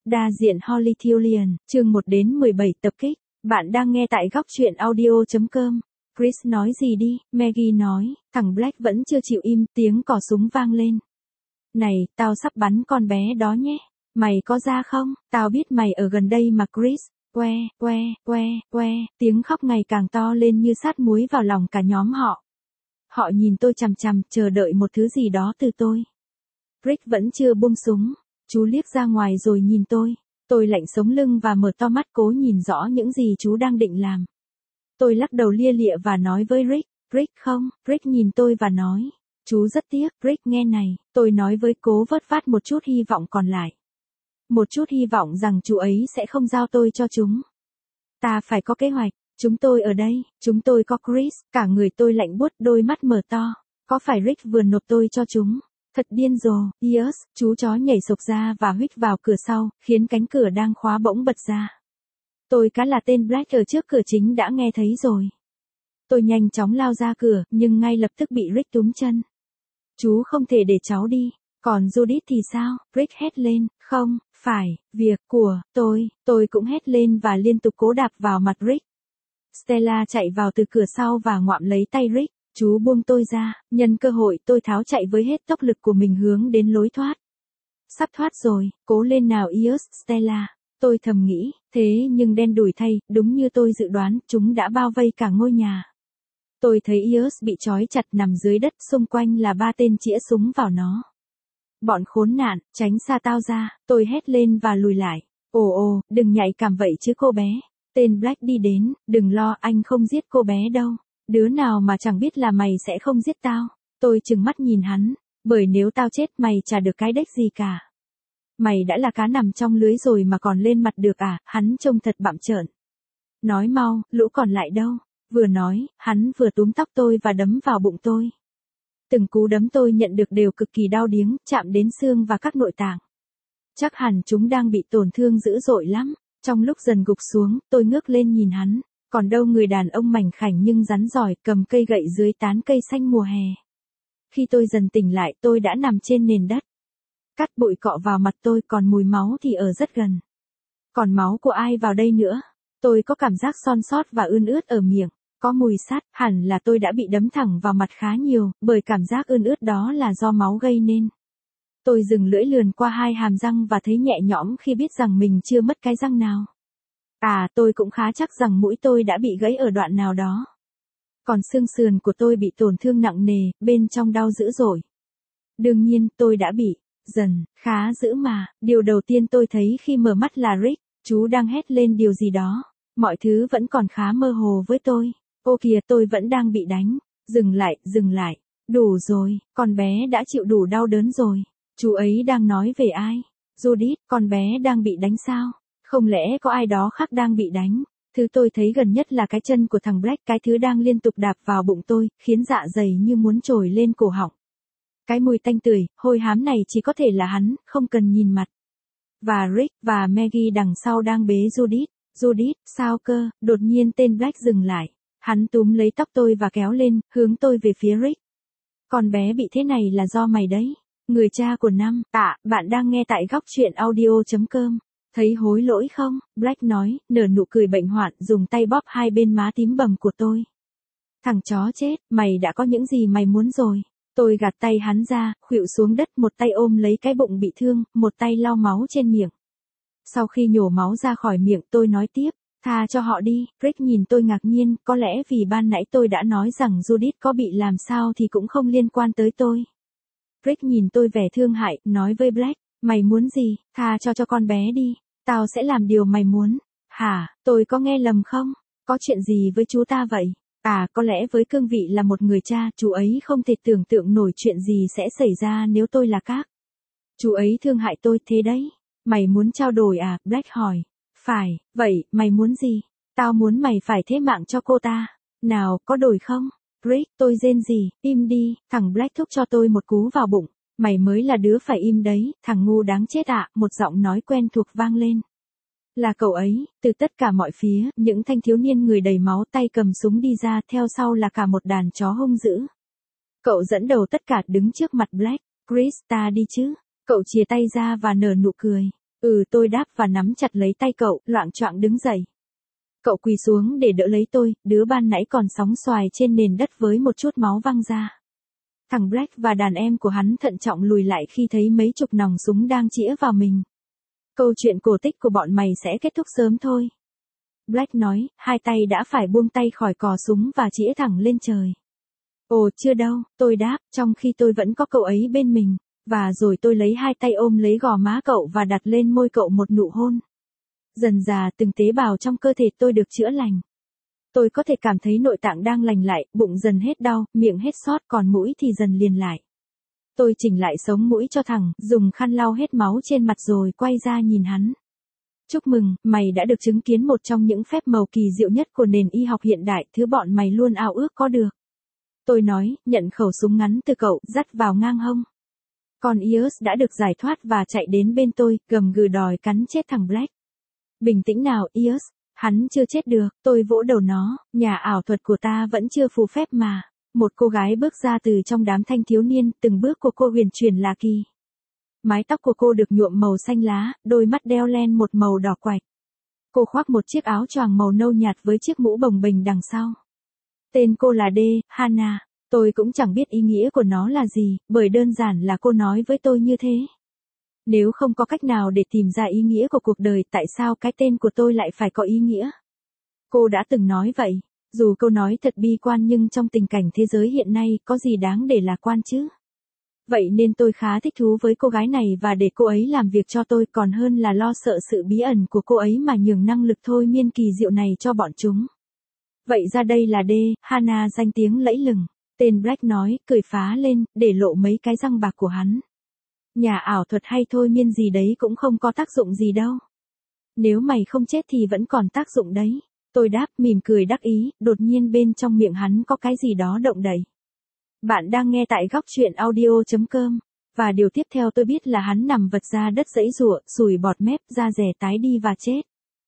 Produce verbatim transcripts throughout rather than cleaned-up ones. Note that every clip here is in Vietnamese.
Đa diện Holythurian, chương một đến mười bảy tập kích. Bạn đang nghe tại góc truyện audio chấm com. Chris nói gì đi, Maggie nói, thằng Black vẫn chưa chịu im, tiếng cò súng vang lên. Này, tao sắp bắn con bé đó nhé. Mày có ra không? Tao biết mày ở gần đây mà Chris. Que, que, que, que, tiếng khóc ngày càng to lên như sát muối vào lòng cả nhóm họ. Họ nhìn tôi chằm chằm, chờ đợi một thứ gì đó từ tôi. Rick vẫn chưa buông súng. Chú liếc ra ngoài rồi nhìn tôi. Tôi lạnh sống lưng và mở to mắt cố nhìn rõ những gì chú đang định làm. Tôi lắc đầu lia lịa và nói với Rick, Rick không, Rick nhìn tôi và nói, chú rất tiếc, Rick nghe này, tôi nói với cố vớt vát một chút hy vọng còn lại. Một chút hy vọng rằng chú ấy sẽ không giao tôi cho chúng. Ta phải có kế hoạch, chúng tôi ở đây, chúng tôi có Chris, cả người tôi lạnh buốt đôi mắt mở to, có phải Rick vừa nộp tôi cho chúng? Thật điên rồ, yes, chú chó nhảy sộc ra và huých vào cửa sau, khiến cánh cửa đang khóa bỗng bật ra. Tôi cá là tên Black ở trước cửa chính đã nghe thấy rồi. Tôi nhanh chóng lao ra cửa, nhưng ngay lập tức bị Rick túm chân. Chú không thể để cháu đi, còn Judith thì sao? Rick hét lên, không, phải, việc của tôi, tôi cũng hét lên và liên tục cố đạp vào mặt Rick. Stella chạy vào từ cửa sau và ngoạm lấy tay Rick. Chú buông tôi ra, nhân cơ hội tôi tháo chạy với hết tốc lực của mình hướng đến lối thoát. Sắp thoát rồi, cố lên nào Ius, Stella. Tôi thầm nghĩ, thế nhưng đen đủi thay, đúng như tôi dự đoán, chúng đã bao vây cả ngôi nhà. Tôi thấy Ius bị trói chặt nằm dưới đất, xung quanh là ba tên chĩa súng vào nó. Bọn khốn nạn, tránh xa tao ra, tôi hét lên và lùi lại. Ồ ồ, đừng nhạy cảm vậy chứ cô bé. Tên Black đi đến, đừng lo, anh không giết cô bé đâu. Đứa nào mà chẳng biết là mày sẽ không giết tao. Tôi trừng mắt nhìn hắn, bởi nếu tao chết mày chả được cái đếch gì cả. Mày đã là cá nằm trong lưới rồi mà còn lên mặt được à, hắn trông thật bặm trợn. Nói mau, lũ còn lại đâu? Vừa nói, hắn vừa túm tóc tôi và đấm vào bụng tôi. Từng cú đấm tôi nhận được đều cực kỳ đau điếng, chạm đến xương và các nội tạng. Chắc hẳn chúng đang bị tổn thương dữ dội lắm. Trong lúc dần gục xuống, tôi ngước lên nhìn hắn. Còn đâu người đàn ông mảnh khảnh nhưng rắn giỏi cầm cây gậy dưới tán cây xanh mùa hè. Khi tôi dần tỉnh lại tôi đã nằm trên nền đất. Cát bụi cọ vào mặt tôi còn mùi máu thì ở rất gần. Còn máu của ai vào đây nữa? Tôi có cảm giác son sót và ươn ướt ở miệng. Có mùi sắt, hẳn là tôi đã bị đấm thẳng vào mặt khá nhiều, bởi cảm giác ươn ướt đó là do máu gây nên. Tôi dừng lưỡi lườn qua hai hàm răng và thấy nhẹ nhõm khi biết rằng mình chưa mất cái răng nào. À, tôi cũng khá chắc rằng mũi tôi đã bị gãy ở đoạn nào đó. Còn xương sườn của tôi bị tổn thương nặng nề, bên trong đau dữ dội. Đương nhiên, tôi đã bị, dần, khá dữ mà, điều đầu tiên tôi thấy khi mở mắt là Rick, chú đang hét lên điều gì đó. Mọi thứ vẫn còn khá mơ hồ với tôi. Ô kìa, tôi vẫn đang bị đánh. Dừng lại, dừng lại. Đủ rồi, con bé đã chịu đủ đau đớn rồi. Chú ấy đang nói về ai? Judith, con bé đang bị đánh sao? Không lẽ có ai đó khác đang bị đánh? Thứ tôi thấy gần nhất là cái chân của thằng Black, cái thứ đang liên tục đạp vào bụng tôi, khiến dạ dày như muốn trồi lên cổ họng. Cái mùi tanh tưởi, hôi hám này chỉ có thể là hắn, không cần nhìn mặt. Và Rick và Maggie đằng sau đang bế Judith. Judith, sao cơ? Đột nhiên tên Black dừng lại. Hắn túm lấy tóc tôi và kéo lên, hướng tôi về phía Rick. Con bé bị thế này là do mày đấy. Người cha của năm, tạ, bạn đang nghe tại góc truyện audio chấm com. Thấy hối lỗi không? Black nói, nở nụ cười bệnh hoạn, dùng tay bóp hai bên má tím bầm của tôi. Thằng chó chết, mày đã có những gì mày muốn rồi. Tôi gạt tay hắn ra, khuỵu xuống đất, một tay ôm lấy cái bụng bị thương, một tay lau máu trên miệng. Sau khi nhổ máu ra khỏi miệng tôi nói tiếp, tha cho họ đi. Rick nhìn tôi ngạc nhiên, có lẽ vì ban nãy tôi đã nói rằng Judith có bị làm sao thì cũng không liên quan tới tôi. Rick nhìn tôi vẻ thương hại, nói với Black, mày muốn gì, tha cho cho con bé đi, tao sẽ làm điều mày muốn. Hả, tôi có nghe lầm không? Có chuyện gì với chú ta vậy? À, có lẽ với cương vị là một người cha, chú ấy không thể tưởng tượng nổi chuyện gì sẽ xảy ra nếu tôi là các. Chú ấy thương hại tôi thế đấy. Mày muốn trao đổi à? Black hỏi. Phải, vậy, mày muốn gì? Tao muốn mày phải thế mạng cho cô ta. Nào, có đổi không? Rick, tôi rên gì, im đi, thằng Black thúc cho tôi một cú vào bụng. Mày mới là đứa phải im đấy, thằng ngu đáng chết ạ, một giọng nói quen thuộc vang lên. Là cậu ấy, từ tất cả mọi phía, những thanh thiếu niên người đầy máu tay cầm súng đi ra, theo sau là cả một đàn chó hung dữ. Cậu dẫn đầu tất cả đứng trước mặt Black. Chris, ta đi chứ? Cậu chìa tay ra và nở nụ cười. Ừ, tôi đáp và nắm chặt lấy tay cậu, loạng choạng đứng dậy. Cậu quỳ xuống để đỡ lấy tôi, đứa ban nãy còn sóng xoài trên nền đất với một chút máu văng ra. Thằng Black và đàn em của hắn thận trọng lùi lại khi thấy mấy chục nòng súng đang chĩa vào mình. Câu chuyện cổ tích của bọn mày sẽ kết thúc sớm thôi. Black nói, hai tay đã phải buông tay khỏi cò súng và chĩa thẳng lên trời. Ồ, chưa đâu, tôi đáp, trong khi tôi vẫn có cậu ấy bên mình, và rồi tôi lấy hai tay ôm lấy gò má cậu và đặt lên môi cậu một nụ hôn. Dần dà từng tế bào trong cơ thể tôi được chữa lành. Tôi có thể cảm thấy nội tạng đang lành lại, bụng dần hết đau, miệng hết sót, còn mũi thì dần liền lại. Tôi chỉnh lại sống mũi cho thẳng, dùng khăn lau hết máu trên mặt rồi quay ra nhìn hắn. Chúc mừng, mày đã được chứng kiến một trong những phép màu kỳ diệu nhất của nền y học hiện đại, thứ bọn mày luôn ao ước có được. Tôi nói, nhận khẩu súng ngắn từ cậu, dắt vào ngang hông. Còn Ius đã được giải thoát và chạy đến bên tôi, gầm gừ đòi cắn chết thằng Black. Bình tĩnh nào, Ius, hắn chưa chết được, tôi vỗ đầu nó, nhà ảo thuật của ta vẫn chưa phù phép mà. Một cô gái bước ra từ trong đám thanh thiếu niên, từng bước của cô huyền chuyển lạ kỳ. Mái tóc của cô được nhuộm màu xanh lá, đôi mắt đeo len một màu đỏ quạch. Cô khoác một chiếc áo choàng màu nâu nhạt với chiếc mũ bồng bềnh đằng sau. Tên cô là D, Hannah. Tôi cũng chẳng biết ý nghĩa của nó là gì, bởi đơn giản là cô nói với tôi như thế. Nếu không có cách nào để tìm ra ý nghĩa của cuộc đời, tại sao cái tên của tôi lại phải có ý nghĩa? Cô đã từng nói vậy. Dù câu nói thật bi quan nhưng trong tình cảnh thế giới hiện nay, có gì đáng để lạc quan chứ? Vậy nên tôi khá thích thú với cô gái này và để cô ấy làm việc cho tôi còn hơn là lo sợ sự bí ẩn của cô ấy mà nhường năng lực thôi miên kỳ diệu này cho bọn chúng. Vậy ra đây là D, Hannah danh tiếng lẫy lừng. Tên Black nói, cười phá lên, để lộ mấy cái răng bạc của hắn. Nhà ảo thuật hay thôi miên gì đấy cũng không có tác dụng gì đâu. Nếu mày không chết thì vẫn còn tác dụng đấy. Tôi đáp mỉm cười đắc ý, đột nhiên bên trong miệng hắn có cái gì đó động đậy. Bạn đang nghe tại góc truyện audio chấm com. Và điều tiếp theo tôi biết là hắn nằm vật ra đất giãy giụa, sùi bọt mép, da rẻ tái đi và chết.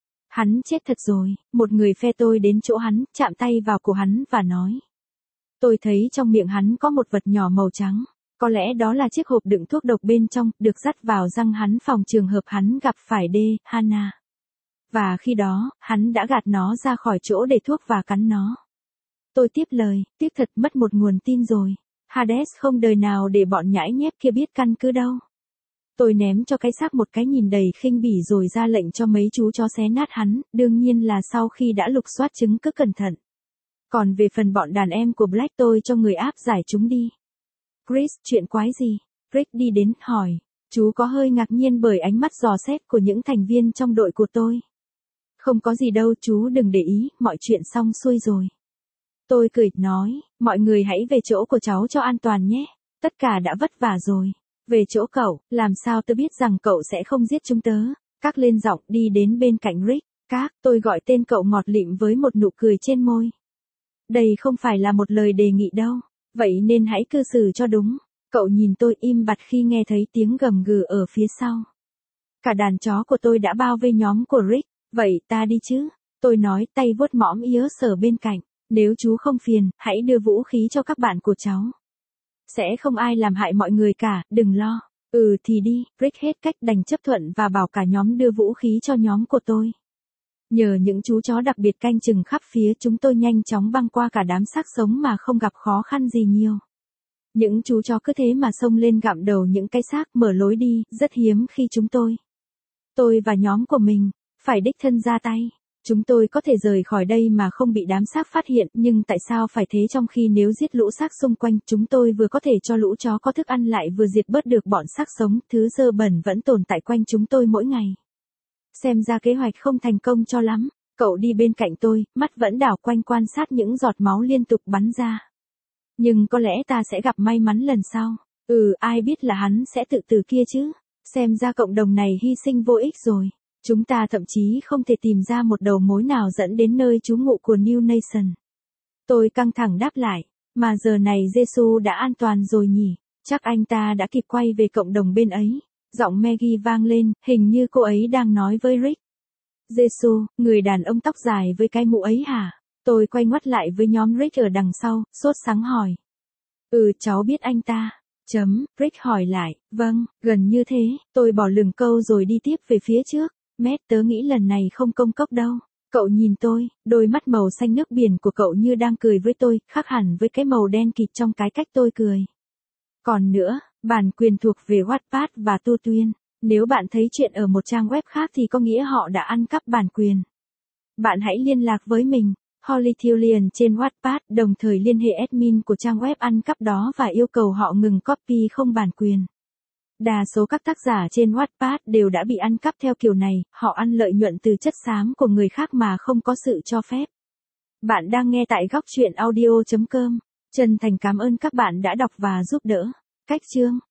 Hắn chết thật rồi, một người phe tôi đến chỗ hắn, chạm tay vào cổ hắn và nói. Tôi thấy trong miệng hắn có một vật nhỏ màu trắng. Có lẽ đó là chiếc hộp đựng thuốc độc bên trong, được dắt vào răng hắn phòng trường hợp hắn gặp phải D, Hannah. Và khi đó, hắn đã gạt nó ra khỏi chỗ để thuốc và cắn nó. Tôi tiếp lời, tiếc thật mất một nguồn tin rồi. Hades không đời nào để bọn nhãi nhép kia biết căn cứ đâu. Tôi ném cho cái xác một cái nhìn đầy khinh bỉ rồi ra lệnh cho mấy chú chó xé nát hắn, đương nhiên là sau khi đã lục soát chứng cứ cẩn thận. Còn về phần bọn đàn em của Black tôi cho người áp giải chúng đi. Chris, chuyện quái gì? Rick đi đến, hỏi. Chú có hơi ngạc nhiên bởi ánh mắt dò xét của những thành viên trong đội của tôi. Không có gì đâu chú đừng để ý, mọi chuyện xong xuôi rồi. Tôi cười, nói, mọi người hãy về chỗ của cháu cho an toàn nhé. Tất cả đã vất vả rồi. Về chỗ cậu, làm sao tớ biết rằng cậu sẽ không giết chúng tớ. Các lên giọng đi đến bên cạnh Rick. Các, tôi gọi tên cậu ngọt lịm với một nụ cười trên môi. Đây không phải là một lời đề nghị đâu. Vậy nên hãy cư xử cho đúng. Cậu nhìn tôi im bặt khi nghe thấy tiếng gầm gừ ở phía sau. Cả đàn chó của tôi đã bao vây nhóm của Rick. Vậy ta đi chứ? Tôi nói tay vuốt mõm Ius ở bên cạnh. Nếu chú không phiền, hãy đưa vũ khí cho các bạn của cháu. Sẽ không ai làm hại mọi người cả, đừng lo. Ừ thì đi, Rick hết cách đành chấp thuận và bảo cả nhóm đưa vũ khí cho nhóm của tôi. Nhờ những chú chó đặc biệt canh chừng khắp phía chúng tôi nhanh chóng băng qua cả đám xác sống mà không gặp khó khăn gì nhiều. Những chú chó cứ thế mà xông lên gặm đầu những cái xác mở lối đi, rất hiếm khi chúng tôi. Tôi và nhóm của mình, phải đích thân ra tay. Chúng tôi có thể rời khỏi đây mà không bị đám xác phát hiện, nhưng tại sao phải thế trong khi nếu giết lũ xác xung quanh, chúng tôi vừa có thể cho lũ chó có thức ăn lại vừa diệt bớt được bọn xác sống, thứ dơ bẩn vẫn tồn tại quanh chúng tôi mỗi ngày. Xem ra kế hoạch không thành công cho lắm. Cậu đi bên cạnh tôi, mắt vẫn đảo quanh quan sát những giọt máu liên tục bắn ra. Nhưng có lẽ ta sẽ gặp may mắn lần sau. Ừ, ai biết là hắn sẽ tự tử kia chứ. Xem ra cộng đồng này hy sinh vô ích rồi. Chúng ta thậm chí không thể tìm ra một đầu mối nào dẫn đến nơi trú ngụ của New Nation. Tôi căng thẳng đáp lại. Mà giờ này Giê-xu đã an toàn rồi nhỉ? Chắc anh ta đã kịp quay về cộng đồng bên ấy. Giọng Maggie vang lên, hình như cô ấy đang nói với Rick. Giê-xu, người đàn ông tóc dài với cái mũ ấy hả? Tôi quay ngoắt lại với nhóm Rick ở đằng sau, sốt sắng hỏi. Ừ, cháu biết anh ta. Chấm, Rick hỏi lại, vâng, gần như thế, tôi bỏ lửng câu rồi đi tiếp về phía trước. Matt, tớ nghĩ lần này không công cốc đâu. Cậu nhìn tôi, đôi mắt màu xanh nước biển của cậu như đang cười với tôi, khác hẳn với cái màu đen kịt trong cái cách tôi cười. Còn nữa, bản quyền thuộc về Wattpad và Tu Tuyên. Nếu bạn thấy chuyện ở một trang web khác thì có nghĩa họ đã ăn cắp bản quyền. Bạn hãy liên lạc với mình, Holly Thillian trên Wattpad, đồng thời liên hệ admin của trang web ăn cắp đó và yêu cầu họ ngừng copy không bản quyền. Đa số các tác giả trên Wattpad đều đã bị ăn cắp theo kiểu này, họ ăn lợi nhuận từ chất xám của người khác mà không có sự cho phép. Bạn đang nghe tại góc truyện audio chấm com. Chân thành cảm ơn các bạn đã đọc và giúp đỡ. Cách chương